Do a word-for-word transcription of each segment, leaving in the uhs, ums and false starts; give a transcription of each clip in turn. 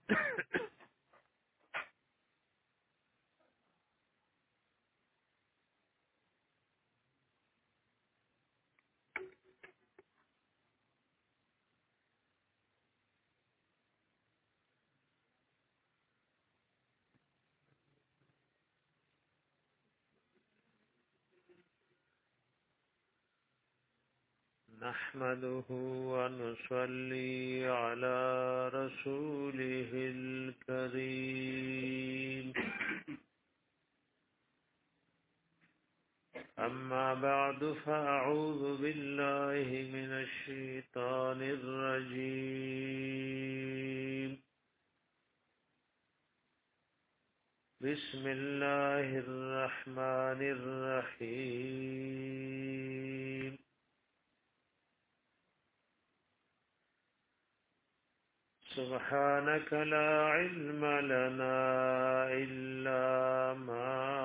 نحمده ونصلي على رسوله الكريم أما بعد فأعوذ بالله من الشيطان الرجيم بسم الله الرحمن الرحيم سبحانك لا علم لنا إلا ما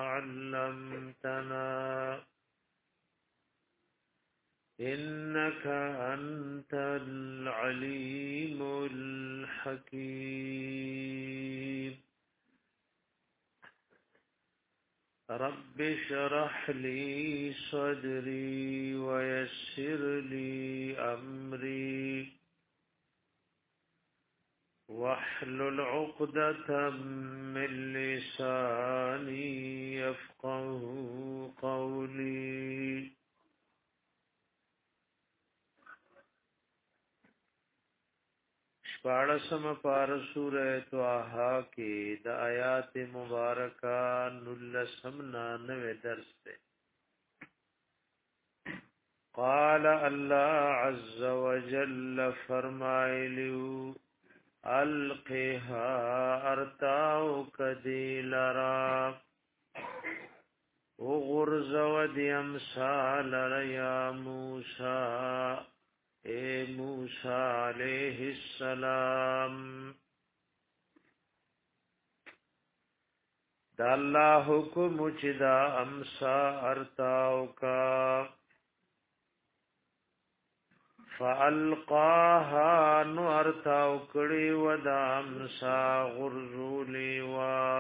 علمتنا إنك أنت العليم الحكيم رب اشرح لي صدري ويسر لي أمري واحلل عقدة من لساني يفقه قولي شپاڑسم پار سورہ توہا کی دا آیات مبارکہ نلسم نانوے درس دے قال اللہ عز وجل فرمائلیو القها ارتاو کدی لرا وغرز ودی امثال یا موسیٰ اے موسیٰ علیہ السلام دا اللہ حکم چدا امسا ارتاو کا فالقاها نو ارتاو کڑی ودا امسا غرزولی و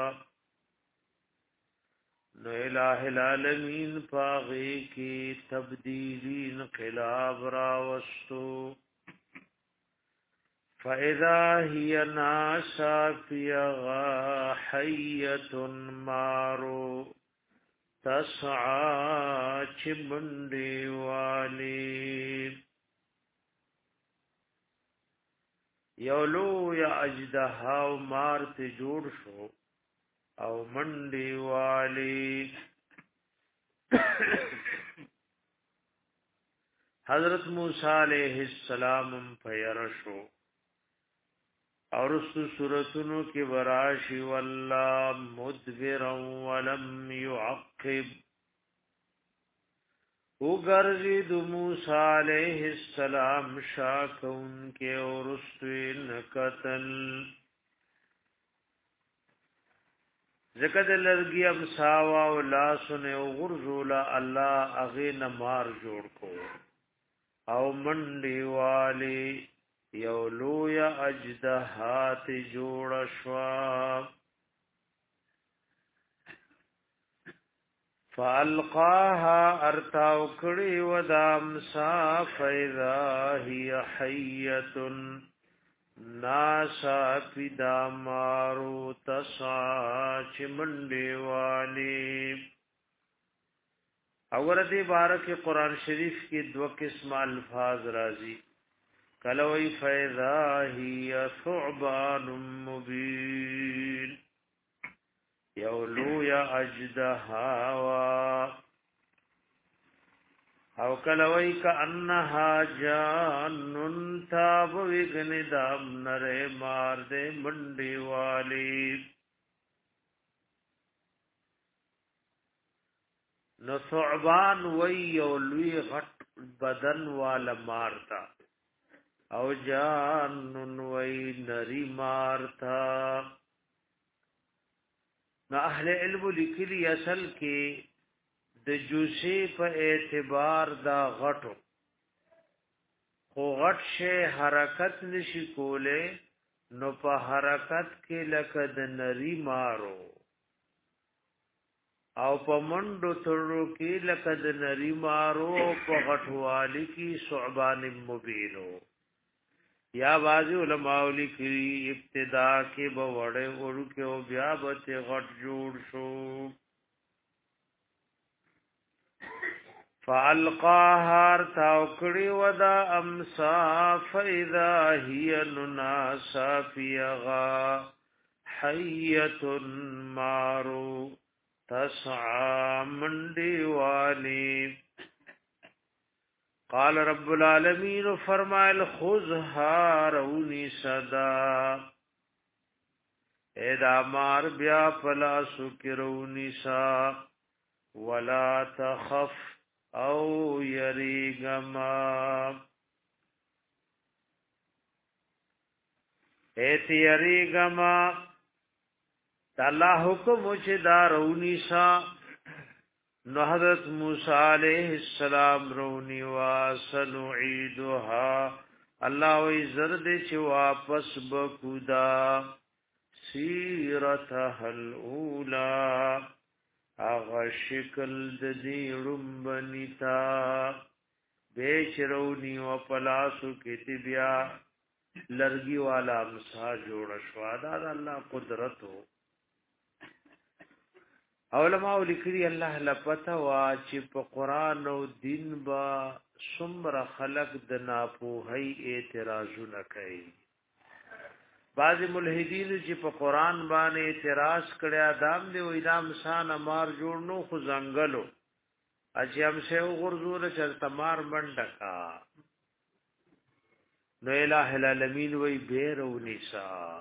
نو الہ العالمین پاغی کی تبدیلی انقلاب راوستو فَإِذَا هِيَ نَاسَا فِيَغَا حَيَّةٌ مَارُو تَسْعَى چِمُنْدِي وَالِي یولو یا اجدہا و مارت جوڑ شو او منڈی والی حضرت موسیٰ علیہ السلام پیرشو اور اس سورتنو کی براشی واللہ مدبرا ولم يعقب اگرزید موسیٰ علیہ السلام شاک ان کے اور اسوین قتل ذکر لرگی امساوا و لاسن او غرزولا اللہ اغین مار جوڑ کو او منڈی والی یولو یا اجدہات جوڑ شواب فالقاها ارتاو کڑی ودامسا فیضا ہی حیتن ناسا پیدا مارو تسا چمنڈی والی اوردی بارک قرآن شریف کی دو قسم الفاظ رازی کلوی فیضا ہی ثعبان مبین یولو یا اجدہاوا او کلوی کا انہا جانن تاب وگن دام نرے مار دے منڈی والی نو ثعبان وی یولوی غٹ بدن والا مارتا او جانن وی نری مارتا نو اہل علم لکلی اصل کی د جوسی په اعتبار دا غټو خو غټ شی حرکت نشي کوله نو په حرکت کې لکه د نری مارو او په منډو تړو کې لکه د نری مارو په غټوالي کې ثعبان مبینو یا بازی علماء لیکي ابتدا کې به وړه ورکه او بیا به غټ جوړ شو فالقاها تاوکړي ودا امسا فاذا هي نناسا فيغا حيه مارو تسعى منډي والی قال رب العالمین فرمایل خذها رونی صدا ادا مار بیا فلا سکرونی سا ولا تخف او یریگما ایت یریگما الله حکم چې دا رونی سا نو حضرت موسی علیہ السلام رونی واسنعیدها الله وی زرد چې واپس بکودا سیرتها الاولى اغه شکل د دې رمبنیتا بیچرونی و پلاسو کې بیا لرګي والا امسا جوړ شو دا الله قدرت هو علماء لیکلي الله لپته وا چې په قران او دین با څومره خلق د ناپوهي اعتراضونه کوي بعض ملحدین چې په قران باندې اعتراض کړي ادم دی وې دا انسان امار جوړ نو خو زنګلو اجم سے غرزور چرته مار منډکا نو الہ العالمین وې بیرو نساء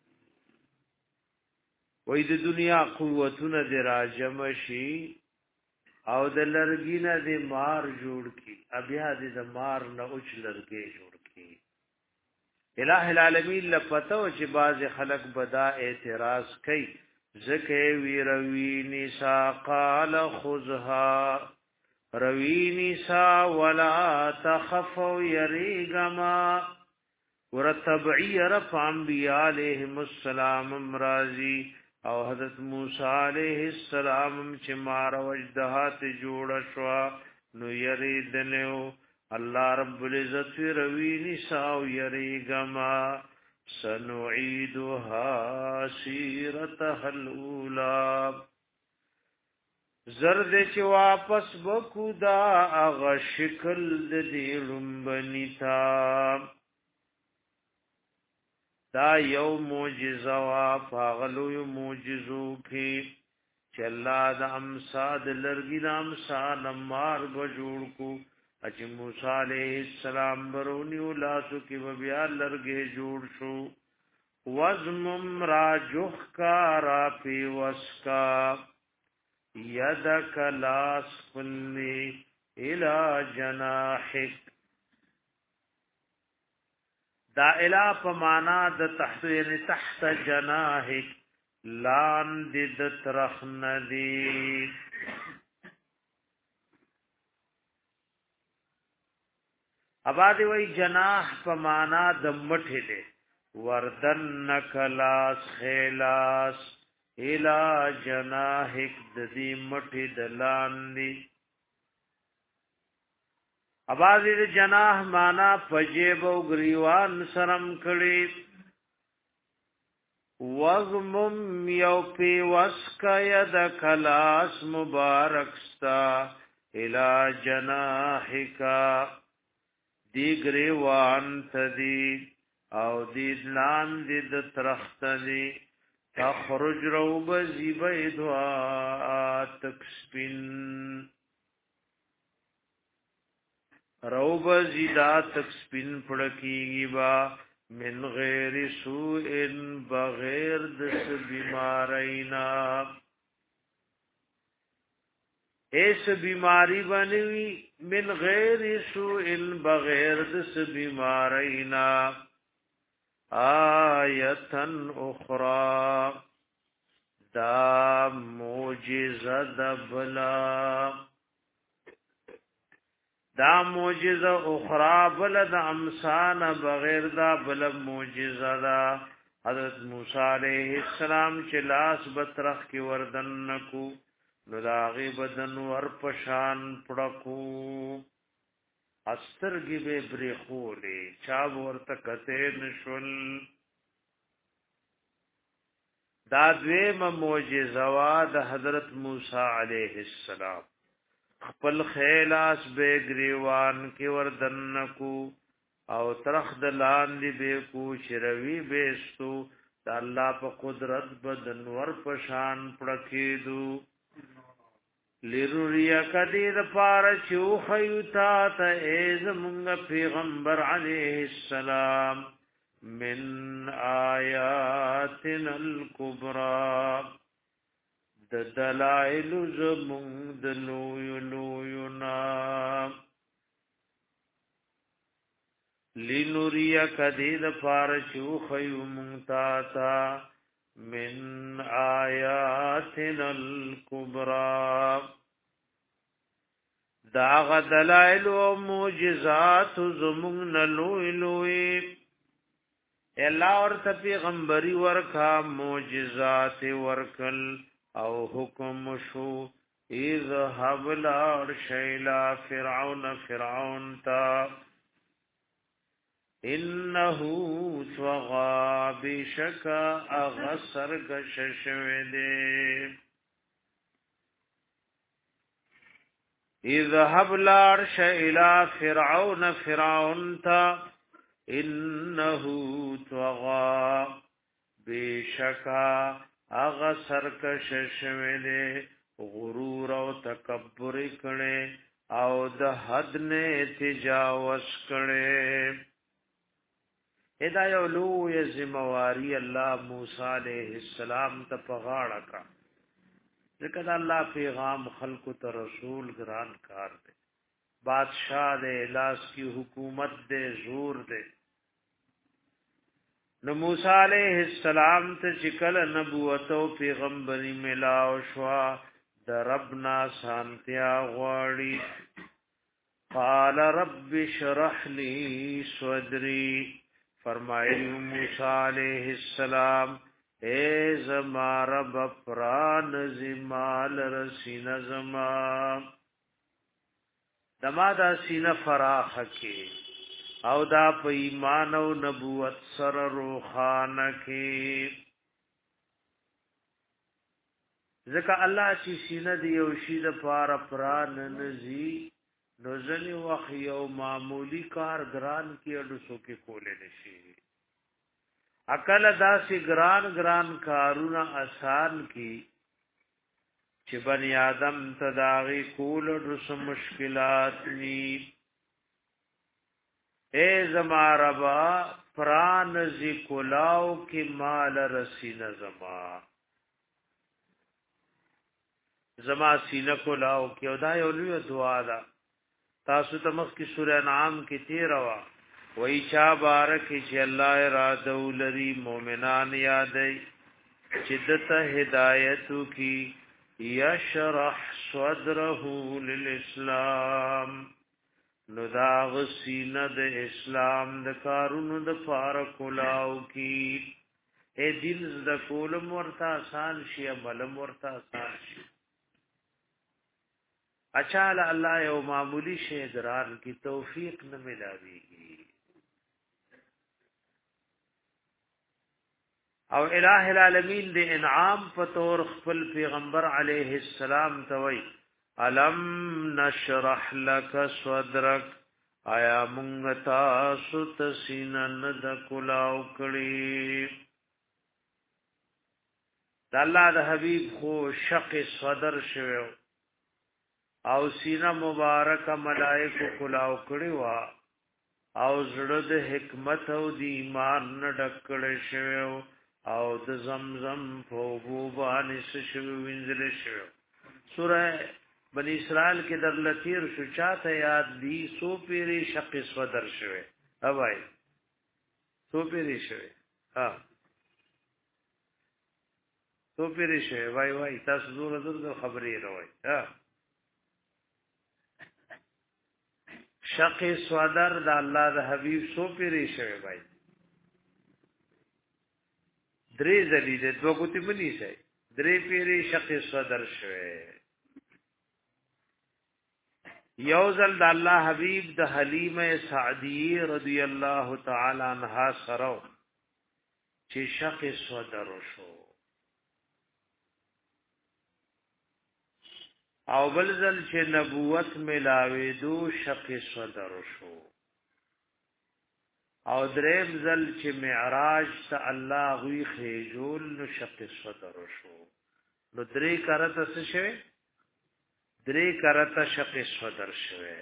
وې د دنیا قوتونه د راجم شي او د لرګینه د مار جوړ کی بیا د مار نه اوچ لرګي جوړ کی الہ العالمین لپتو چې باز خلق بدا اعتراض کوي زکه وی روی نسا قال خذها روی نسا ولا تخفوا یریگما ورتبعی رفع انبیاء علیہم السلام امرازی او حضرت موسی علیہ السلام چې مار وجدهات جوړ شو نو یریدنو الله رب العزت روی نساء یریگما سنعیدها سیرتها الاولى زرد چې واپس بکو دا اغه شکل د دې لومبنیتا دا یو معجزه وا فاغلو یو معجزو کی چې الله د امصاد لرګی د امصاد مار بجوړ کو اچ موسی علیہ السلام برونی ولاسو کی بیا لرګي جوړ شو وزمم راجخ کا را پی وسکا یدک لاس فلی الى جناحک دا الا پمانا د تحت یعنی تحت جناحک لان د ترخ ندی ابادی وی جناح پمانا د مټه دے وردن نکلاس خیلاس الى جناحک د دې مټه د لاندې ابادی د جناح معنا فجیب او گریوان سرم کړي وغمم یو پی وسک ید کلاس مبارکستا الى جناحک دی گریوان تدی او دی لان دی د ترخت دی تخرج روب زیبیدوا تکسپین روب زیدا تکسپین پڑکیگی با من غیر سوء بغیر دس بیمارینا ایس بیماری بنوی من غیر سوء بغیر دس بیمارینا آیتن اخرى دا موجزه دبلا دا موجزه اخرى بل دا امسان بغیر دا بل موجزه دا حضرت موسی علیہ السلام چې لاس بطرخ کې وردن نکو نو داغي بدن ور پشان پړکو استرګي به برېخولې چا ورته کته نشول دا دویم معجزه وا د حضرت موسی علیہ السلام خپل خیلاس به گریوان کې وردن نکو او ترخ د لاندې به کو شروي بیستو د الله په قدرت بدن ور پشان پړکېدو لروریا کدی د پار چو خیوتا ته ایز مونږ پیغمبر علیه السلام من آیاتنا الکبرى د دلائل زمونږ د لوی لوینا لنوریا کدید فارشو خیوم تاتا من آیاتنا الكبرى داغ دلائل و موجزات زمون لوی لوی اللہ اور پیغمبری ورکا موجزات ورکل او حکم شو اذهب لار شیلا فرعون فرعون تا انه طغى بشك اغسر گششوده اذهب لارش الى فرعون فرعون تا انه طغى بشك اغسر گششوده غرور او تکبر کړي او د حد نه تجاوز کړي ادا یو لوی ذمہواری الله موسی علیہ السلام ته پغاړه کا ځکه دا الله پیغام خلق ته رسول ګران کار دی بادشاہ دے لاس کی حکومت دے زور دے نو موسی علیہ السلام ته چکل نبوت او پیغمبري ملاو شوا د ربنا سانتیا غواړي قال رب اشرح لي صدري فرمایلی موسی علیہ السلام اے زما رب پران زمال رسین زما دما دا سین فراخ کی او دا په ایمان او نبوت سر روخان کی ځکه الله چې سینه دی او شی د پار پران نزی نو ځنی وخت یو معمولی کار ګران کې اډسو کې کولې نشي عقل داسې ګران ګران کارونه آسان کی چې بنی آدم تداغي کول اډسو مشکلات ني اے زما ربا پران ذی کولاو کې مال رسین زما زما سینه کولاو کې او دا یو لوی دعا ده تاسو ته مخ کی سورہ انعام کې تیر وا وای چا بارک چې الله اراده ولري مؤمنان یادې چې دته هدایت کی یشرح صدره للاسلام نو دا غسینه د اسلام د کارونو د فارق کلاو کی اے دل د کولم ورته آسان شي عمل ورته آسان شي اچھال اللہ یو معمولی شی ګران کی توفیق نه ملاویږي او الہ العالمین دے انعام پتور خپل پیغمبر علیہ السلام توي الم نشرح لك صدرك آیا مونږ تاسو تسینن د کلاو کړي د الله د حبیب خو شق صدر شوو او سینه مبارک ملائکه کلاو کړي وا او زړه د حکمت او د ایمان ډکړې شوو او د زمزم په بو باندې شوو وینځل شوو سوره بنی اسرائیل کې در لتیر شو چاته یاد دی سو پیری شق صدر شوه اوای سو پیری شوه ها سو پیری شوه وای وای تاسو زور زور خبرې راوي ها شق صدر د الله د حبیب سو پیری شوی بھائی درې ځلې د دوه ګوتې منی شي درې پیری شق صدر شوه یو ځل د الله حبیب د حلیمه سعدیه رضی الله تعالی عنها سره چې شق صدر شو او بل ځل چې نبوت ملاوي دو شق صدر شو او دریم ځل چې معراج ته الله غوي خېجول نو شق صدر شو نو درې کرته څه شوه درې کرته شق صدر شوه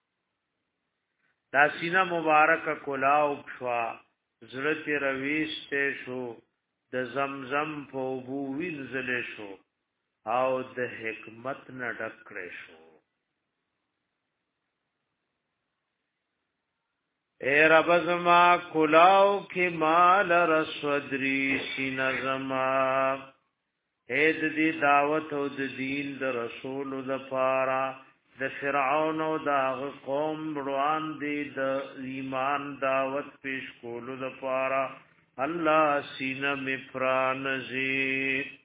دا سینه مبارک کلاو شوا زړه رويسته شو د زمزم په بو وینځل شو او د حکمت نه ډکړې شو اے رب زما کلاو کې مال رسودري سینه زما اے د دې دعوت او د دین د رسول د پاره د فرعون او د قوم روان دي د ایمان دعوت پیش کولو د پاره الله سینه می پرانځي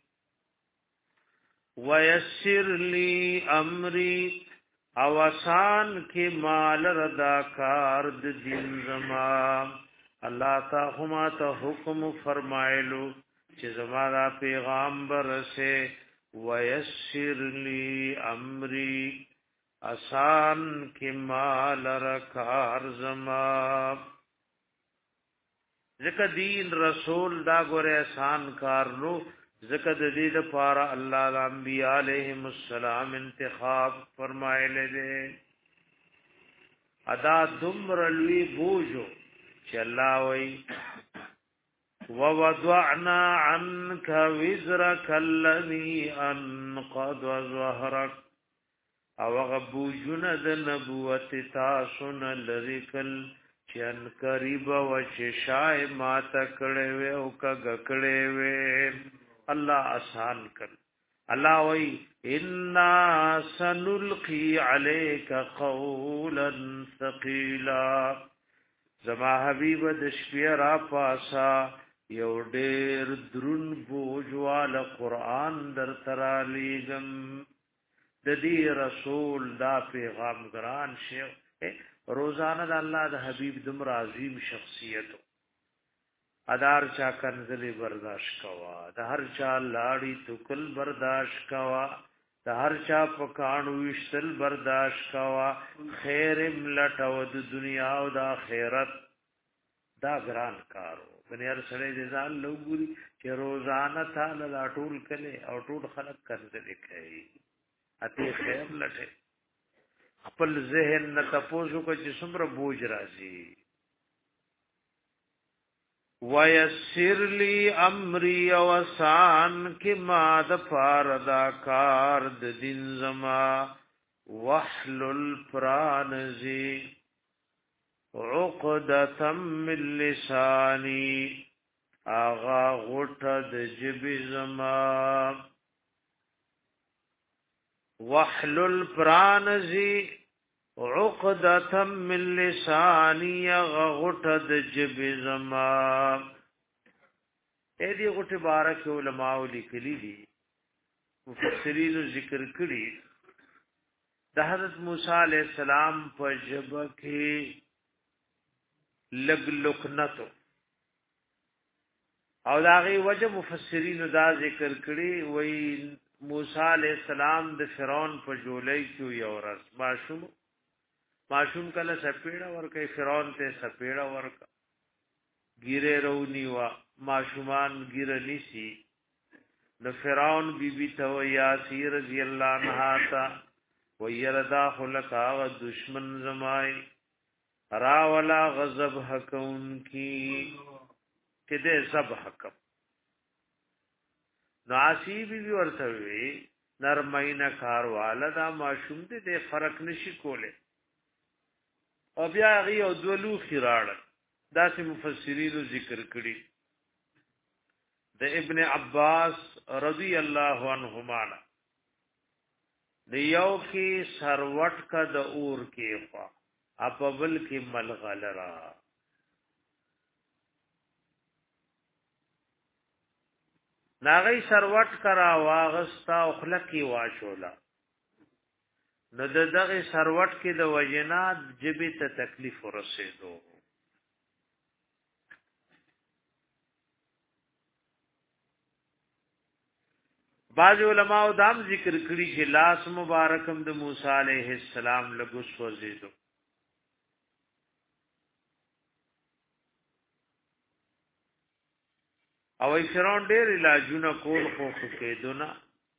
ويسر لي امري اوسان کې مال ردا کار د دین زما الله تا هما ته حکم فرمایلو چې زما دا پیغمبر سه ويسر لي امري آسان کې مال رکار زما ځکه دین رسول دا ګوره آسان کار نو ځکه د دې لپاره الله د انبیاء علیهم السلام انتخاب فرمایله دي ادا دمر لوی بوجو چې الله وای ووضعنا عنك وزرك الذي انقض ظهرك او غبوجن د نبوت تاسو نه لریکل چن قریب و شای ما تکړه و او کګکړه و الله آسان کړ الله وای ان سنلقي عليك قولا ثقيلا زما حبيب د شپې را پاسا یو ډېر درون بوجوال قران در ترا لېګم د دې رسول دا پیغام ګران شه روزانه د الله د حبيب دمر عظیم شخصیت ادار چا کنزلی برداشت کوا د هر چا لاړی توکل برداشت کوا د هر چا پکانو وشتل برداشت کوا خیر ملټو د دنیا او د آخرت دا ګران کارو بنیر سره دې ځان لوګوري چې روزانه تعالی لا ټول کله او ټول خلق کنزلی کوي اته خیر لټه خپل ذهن نه تاسو کو چې څومره بوج راځي ويسر لي امري وسان کې ما د فاردا کار د دین زما وحلل پرانزي عقدة من لساني اغا غټه د جبي زما وحلل پرانزي عقدة من لساني غغټد جب زما اې دې غټه بارک علماء لیکلي دي مفسرین ذکر کړي د حضرت موسی عليه السلام په جب کې لګ لکنتو او داغي وجه مفسرین دا ذکر کړي وای موسی علیہ السلام د فرعون په جولای کې یو ورځ ماشوم ماشوم کله سپېړه ورکه فرعون ته سپېړه ورکه ګیره رونی وا ماشومان ګیره نسی د فرعون بیبي ته یاسیر رضی الله عنها تا ويردا خلقا و دشمن زمای را ولا غضب حکم کی کده سب حکم ناسی بی بی ورته وی نرمینه کار والدا ماشوم دې د فرق نشي کوله او بیا غي او دولو خراړ داسې مفسرین ذکر کړي د ابن عباس رضی الله عنهما د یو کې سروټ کا د اور کې خوا اپبل کې ملغلرا ناغی سروټ کرا واغستا او خلقی واچولا نو د دغه سروټ کې د وجنات جبې ته تکلیف ورسېدو بعض علماء دام ذکر کړي چې لاس مبارکم د موسی عليه السلام لګوس وزیدو او فرعون ډېر علاجونه کول خو کېدونه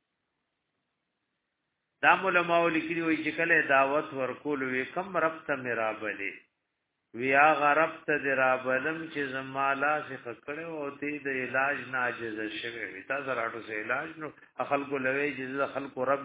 دا علماء لیکلي وي چې کله دعوت ورکول وي کم رب ته مرابلې ویا غرب ته درابلم چې زمالا څخه کړه او دې د علاج ناجز شوی وي تاسو راټو سه علاج نو خلکو لوي چې خلکو رب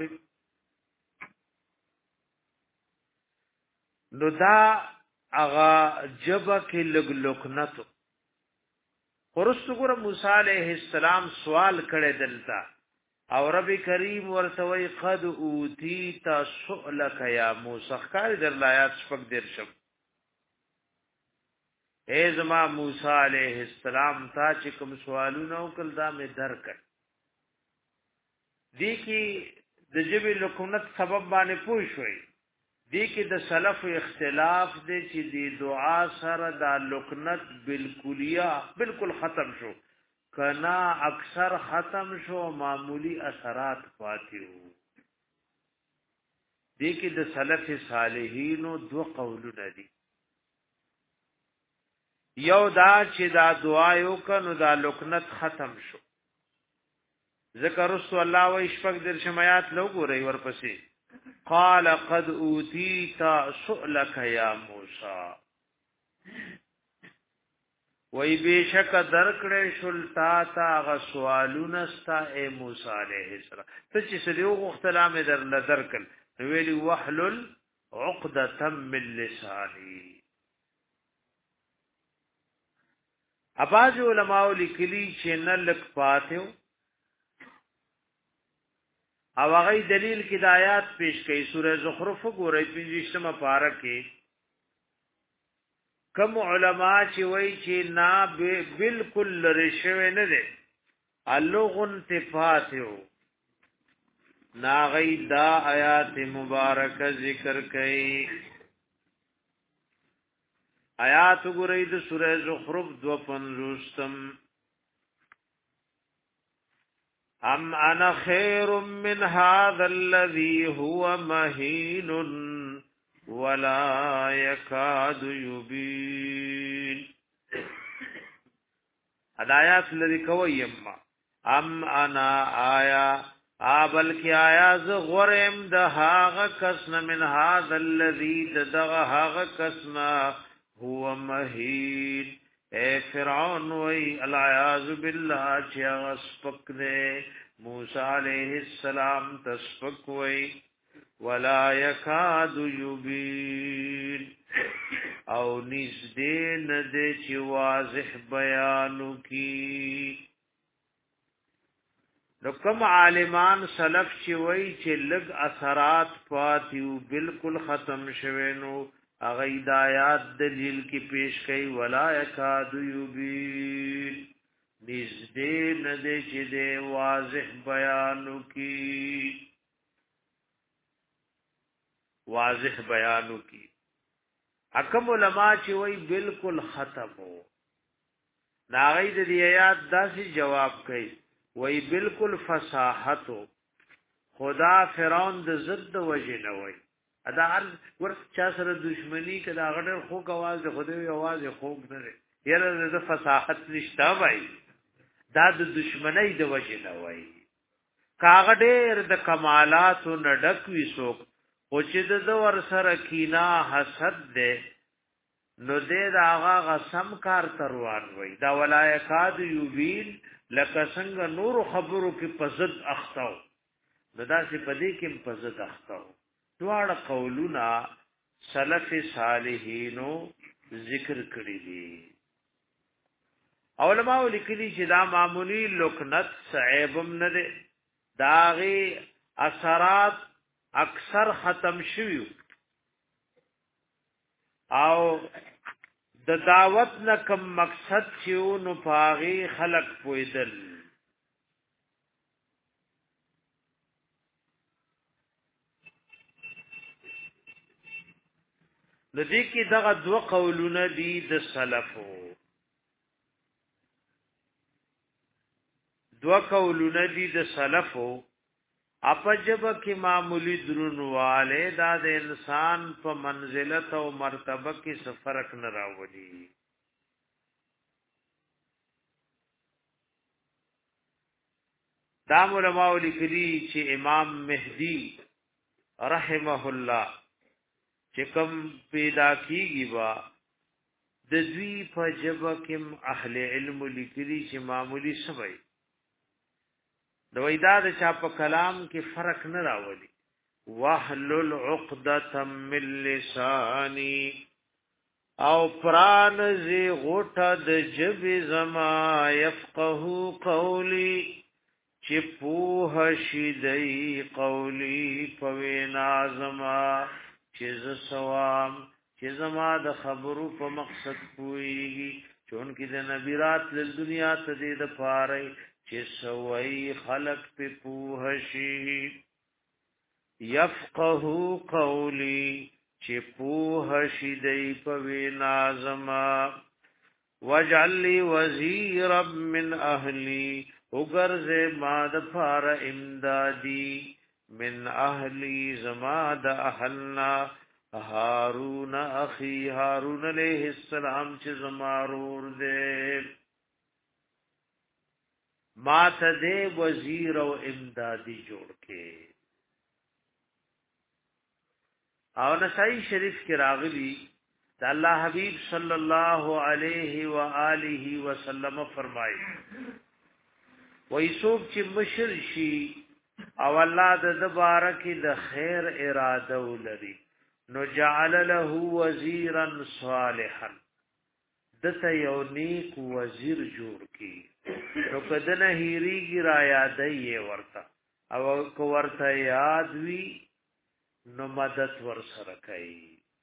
نو دا اغا جبه کې لګ لکنتو ورستو ګره موسی عليه السلام سوال کړي دلتا او رب کریم ورتوي قد اوتیت سؤلک یا موسی خار در لایات شپک درشم اے زما موسی علیہ السلام تا چې کوم سوالونه وکړ دا مې درکړ دي کې د جبه لکنت سبب باندې پوه شوي دي کې د سلف اختلاف دي چې دی دعا سره د لکنت بالکلیه بالکل ختم شو کنا اکثر ختم شو معمولی اثرات پاتیو دي کې د سلف صالحینو دو قولونه دي یو دا چې دا دعا یو کنو دا لکنت ختم شو ذکر رسول الله و اشفق در شمایات لو ګورې ورپسې قال قد اوتیت سؤلک یا موسی وای بشک درکړې شلتا تا غ سوالونه ستا اے موسی علیہ السلام ته چې سړیو غختلا مې در نظر کړ ویلی وحلل عقدة من لسانی اباظ علماء لیکلی چې نه لک پاتیو او هغه دلیل کې د آیات پیش کړي سوره زخرف ګورئ پنځمه پاره کې کوم علما چې وایي چې نا بالکل رشوه نه ده اللغن تفاتو نا غي دا آیات مبارکه ذکر کړي آیات ګورئ د سوره زخرف دو پنځوستم ام انا خیر من هذا الذي هو مهين ولا يكاد يبين هدايات لري کوي اما ام انا آیا ابل کی آیا ز غرم د هاغه کسن من هذا الذي دغه هاغه کسنا هو مهين اے فرعون وی العیاذ باللہ چیا سپک دے موسی علیہ السلام تسپک وی ولا یکاد یبین او نزدې نه دې چې واضح بیانو کی نو کوم عالمان سلف چې وی چې لګ اثرات پاتیو بالکل ختم شوه نو اغه ہدایات دلیل کی پیش کئی ولا یکاد یبین نزدې نه دې چې دې واضح بیانو کی واضح بیانو کی حکم علماء چې وای بالکل ختم ہو ناغی د دې آیات داسې جواب کوي وای بالکل فصاحت خدا فرعون د ضد وجه نه وای ادا هر ور چا سره دښمنی کدا غډر خو کواز د خدای आवाज خو نه لري یره د فصاحت نشتا وای دا د دښمنی د وجه نه وای کاغډر د کمالات نډک وسوک او چې د ور سره کینا حسد ده نو دې دا هغه غسم کار تروان وای دا ولایکاد یوبین لکه څنګه نور خبرو کې پزد اختاو ددا سي پدې کې پزد اختاو دواړه قولونه سلف صالحینو ذکر کړی دي علماء لیکلي چې دا معمولی لکنت صعيبم نه ده داغي اثرات اکثر ختم شوی او د دعوت نه کوم مقصد چې نو پاغي خلق پویدل د دې کې دغه دوه قولونه دي د سلفو دوه قولونه دي د سلفو اپجب کې معمولی درنواله دا د انسان په منزلت او مرتبه کې څه فرق نه راوړي دا علماء لیکلي چې امام مهدی رحمه الله چې کوم پیدا کیږي وا د دوی په جبه کې اهل علم لیکلي چې معمولی سوي د وېدا د چا په کلام کې فرق نه راولي واحلل عقدة من لساني او پران زی غوټه د جبې زما يفقه قولي چې پوه شي دی قولي په وینا زما چې ز سوام چې زما د خبرو په مقصد پويږي چون کې د نبی رات ل دنیا ته دې د پاره چې سوي خلق په پوه شي يفقه قولي چې پوه شي دی په وینا زما واجعل لي وزيرا من اهلي وګرځ ما د فار امدادي من اهلي زما د اهلنا هارون اخي هارون عليه السلام چې زما رور دې ما ته دې وزیر او امدادي جوړ کې او نسائی شریف کې راغلی د الله حبیب صلی الله علیه و آله وسلم فرمایي وای څوک چې مشر شي او الله د بارک د خیر اراده ولري نو جعل له وزیرا صالحا دته یو نیک وزیر جوړ کی نو کدن هیریږي را یادې ورته او کو ورته یاد وی نو مدد ور سره کوي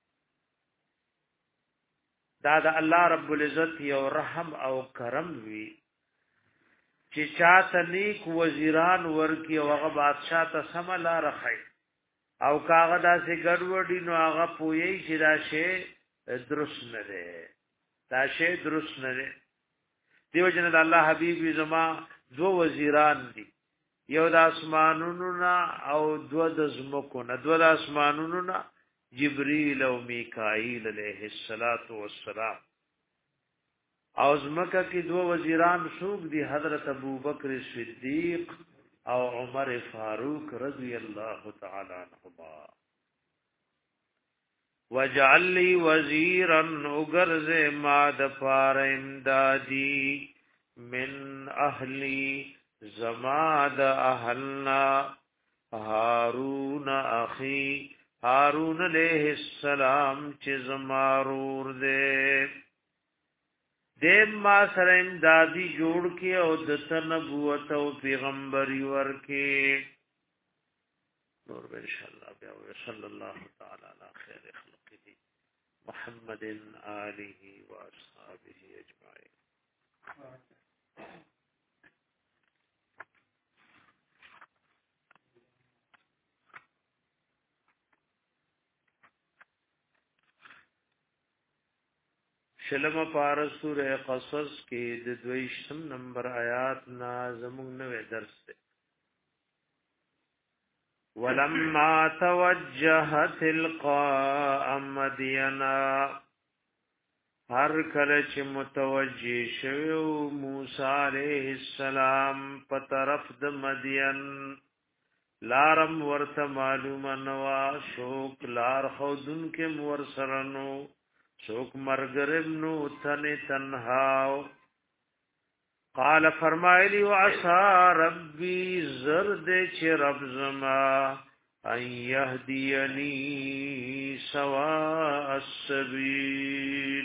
دا د الله رب العزت یو رحم او کرم وی چې چاته نیک وزیران ورکی او هغه بادشاہ ته سملا رخی او کاغه داسې ګډوډي نو هغه پوي چې دا شی درست نه دی دا شی درست نه دی دیو جن د الله حبیب زما دو وزیران دي یو د اسمانونو نا او دو د زمکو نا دو د اسمانونو نا جبريل او میکائیل علیہ الصلات والسلام او زمکه کې دو وزیران شوق دي حضرت ابوبکر صدیق او عمر فاروق رضی الله تعالی عنہما وجعل لي وزيرا اغرز ما دفار امدادي من اهلي زماد اهلنا هارون اخي هارون عليه السلام چې زمارور دې دیم ما سره امدادي جوړ کې او د نبوت او پیغمبري ورکه نور ان شاء الله بیا صلی الله تعالی علی خیر خلقه محمد آله و اصحابه اجمعین شلم پار سورہ قصص کې د دویشتم نمبر آیات نا زموږ نوې درس ده ولما توجه تلقاء مدينا هر کله چې متوجه شو موسی عليه السلام په طرف د مدین لارم ورته معلومه نوا شوک لار خودن کې مور سرنو شوک مرګرب نو تن تنهاو قال فرمایلی وعسى ربي زرد چې رب زما ان يهديني سواء السبيل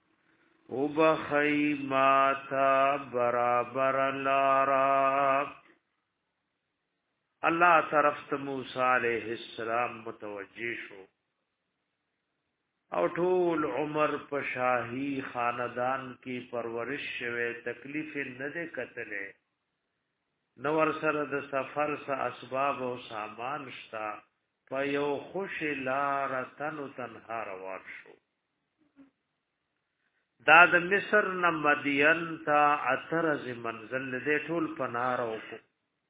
وبخي ماتا برابر لارا الله طرف ته موسی عليه السلام متوجه شو او ټول عمر په شاهي خاندان کې پرورش شوه تکلیف نه ده کتلې نو ور سره د سفر سره اسباب او سامان شتا فیو خوش لارتن تنها روان شو دا د مصر نه مدین تا اترز منزل دې ټول پنار وکړو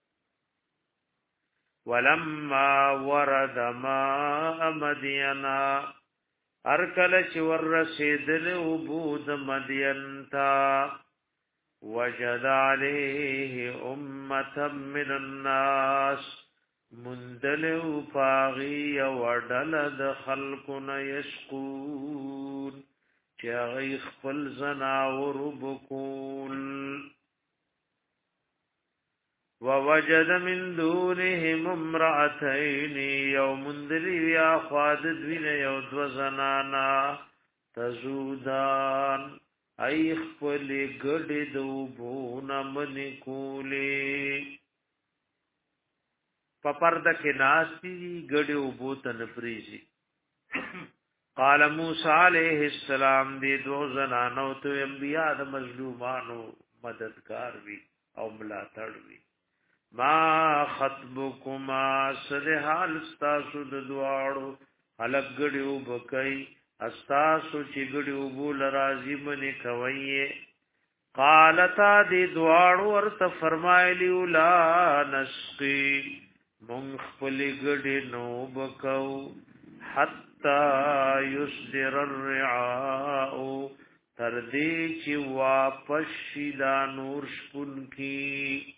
ولما ورد ما مدینا ارکل چې ور رسیدل وبود مدین تا وجد عليه امه من الناس مندلو پاغي وډل د خلقنا يشقون چاغی خپل زناور بکول ووجد من دونهم امرأتين يوم دلی یا خواد دوین یو دو زنانا تزودان ای خپل گڑ دوبون منی کولی پپرد کے ناسی گڑ اوبوتن پریزی قال موسی علیہ السلام دی دو زنانو تو انبیاء د مظلومانو مددگار وی او ملاتړ وی ما خطبکما سد حال استاسو د دواړو خلق غړیو بکای استاسو چې غړیو بول راضی منی کوي قالتا دی دواړو ورته فرمایلی لا نسقي مونږ خپل غړي نو بکاو حتا تا یصدر الرعاء تردی چی واپس شیدا نور شپن کی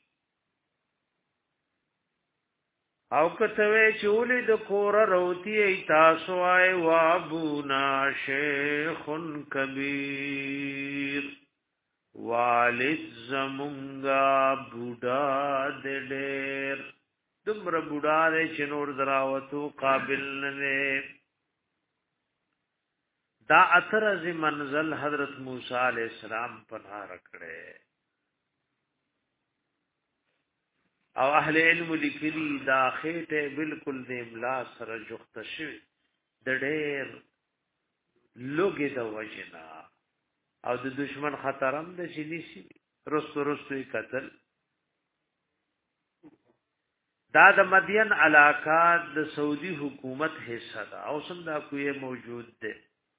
او کتوی چولی د کور روتی ای تاسو آئی وابونا شیخ کبیر والد زمونگا بودا دے دیر دمر بودا دے چنور دراوتو قابل ننے دا اترز منزل حضرت موسی علیہ السلام پناه رکړه او اهل علم لیکلی دا خېټه بالکل د املا سره جوخت شوی د ډېر لوګي د وجنا او د دشمن خطرم د شلی شي رستو رستو قتل دا د مدین علاقہ د سعودي حکومت حصہ دا او سم دا کوی موجود ده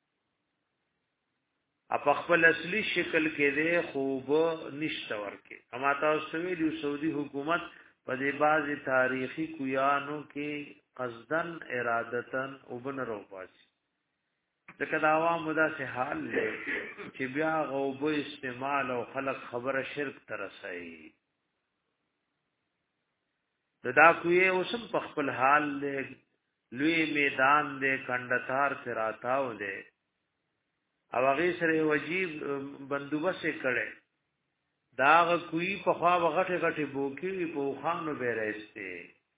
اپ خپل اصلي شکل کې ده خوب نشته ورکه اما تاسو ویلو سعودي حکومت په دې بازي تاریخي کویانو کې قصدن ارادتن وبن روباسي دغه د عوامو دا سه حال له چې بیا غوب استعمال او خلق خبره شرک ترسي دا کوی اوسم په خپل حال له لوی میدان دې کندثار کې راتاو دې او هغه سره وجیب بندوبست کړي داغ کوئی په خوا وغټه غټه بوکی په خوانو به راځي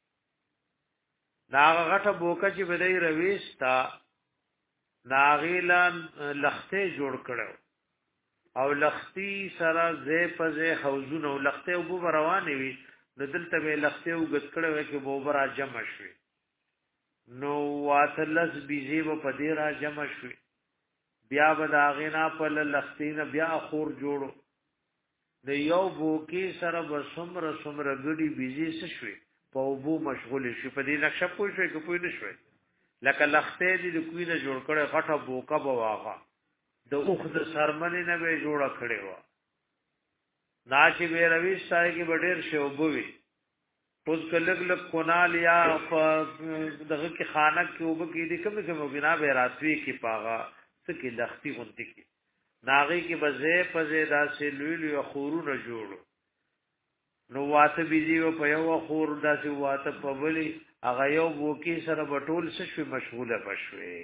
داغ غټه بوکه چې بدای رويستا ناغیلان لخته جوړ کړو او لختی سره زې پزې حوزونه او لخته وبو روانې وي د دلته به لخته وګت کړو کې بوبر جمع شوي نو واتلس بيزي په دې را جمع شوي بیا بداغینا په لختین بیا خور جوړو د یو بوکی سره بسمر سمر غړي بيزي شوي په وبو مشغول شي په دې نقشه پوه شوي کې پوه نه شوي لکه لخته دې د کوی نه جوړ کړي غټه بوکا بواغه د اوخ د سرمنې نه به جوړه کړي و ناشي به روي سای کې بډیر شی وبوي اوس کلګ لګ کونال یا دغه کې خانه کې وب کې دې کوم کوم بنا به راتوي کې پاغه سکی لختی غونتی کی ناغی کی بزه پزه داسې لویلو خورونه جوړو نو واته بيزي او په یو خور داسې واته په ولی هغه یو بوکی سره بټول شوي مشغوله بشوي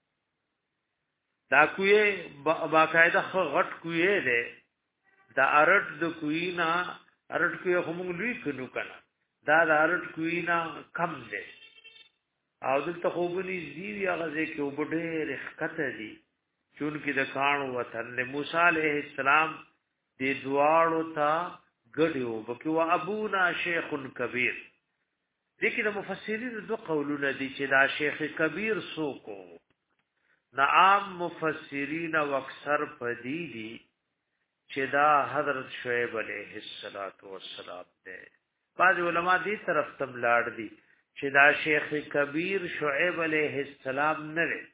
دا کوی باقاعده غټ کوی دی دا ارټ د کوینا ارټ کوی هم لوی کنو کنه دا د ارټ کوینا کم دی او دلته خوبني زیوی هغه ځکه وبډېر خطه دي چون کې د کانو وطن له موسی عليه السلام د دواړو ته غړیو بکو ابونا شیخ کبیر دغه د مفسرین دو قولونه دي چې دا شیخ کبیر سوکو نعام مفسرین او اکثر پدی دي چې دا حضرت شعیب علیہ الصلوۃ والسلام ده بعض علما دې طرف تم لاړ دي چې دا شیخ کبیر شعیب علیہ السلام نه لري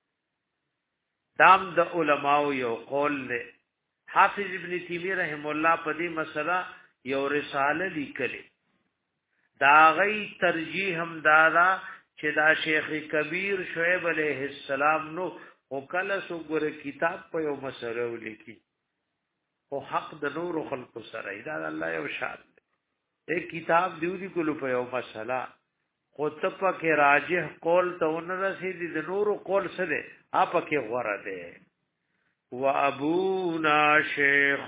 دام د علماء یو قول له حافظ ابن تیمیہ رحم الله په دې مسله یو رساله لیکلې دا غي ترجیح هم دادا چې دا شیخ کبیر شعیب علیہ السلام نو او کله سو ګره کتاب په یو مسله ولیکي او حق د نور خلق سره دا الله یو شان ایک کتاب دیو دی کولو په یو مسله خو تپا کې راجح قول ته ون رسیدي د نور قول سره اپ کې غره ده و ابونا شیخ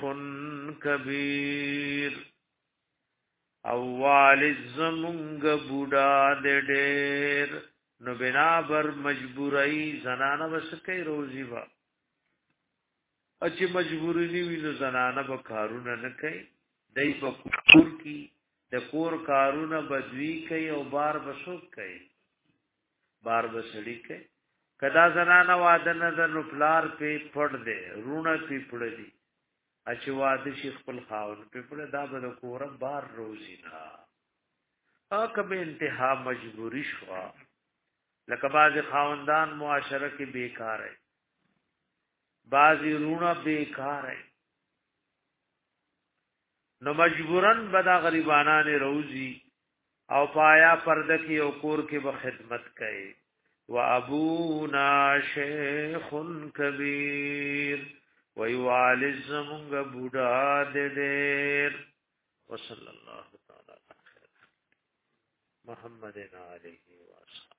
کبیر او والد زمونگ بوډا د ډېر نو بنا بر مجبورای زنانه وسکه روزي با اچ مجبوری نی وینو زنانه به کارونه نه کوي دای په کور کې د کور کارونه بدوی کوي او بار بسوک کوي بار بسړی کوي کدا زنانه واده نه د نپلار په پړ دے رونه په پړ دي اچ واده شیخ خپل خاون په پړ دا به کور بار روزي نه اکه به انتها مجبوری شوا لکه باز خاوندان معاشره کې بیکار ہے بازی رونه بیکار ہے نو مجبورن بدا غریبانان روزی او پایا پرده کی او کور کی به خدمت کئ و ابونا شیخ کبیر و یوالز مونږ بوډا دې وصلی الله تعالی محمد علیه و